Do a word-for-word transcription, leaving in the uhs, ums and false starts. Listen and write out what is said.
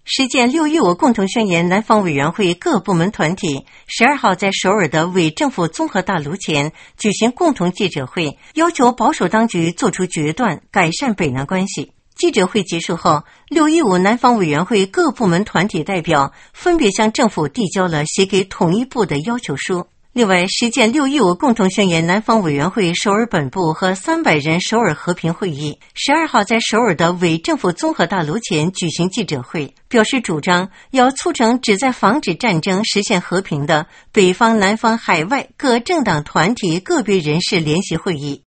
实践六一五共同宣言南方委员会各部门团体十二号在首尔的伪政府综合大楼前举行共同记者会，要求保守当局做出决断，改善北南关系。记者会结束后，六一五南方委员会各部门团体代表分别向政府递交了写给统一部的要求书。另外，实践六一五共同宣言南方委员会首尔本部和三百人首尔和平会议十二号在首尔的伪政府综合大楼前举行记者会，表示主张要促成旨在防止战争、实现和平的北方、南方、海外各政党团体个别人士联席会议。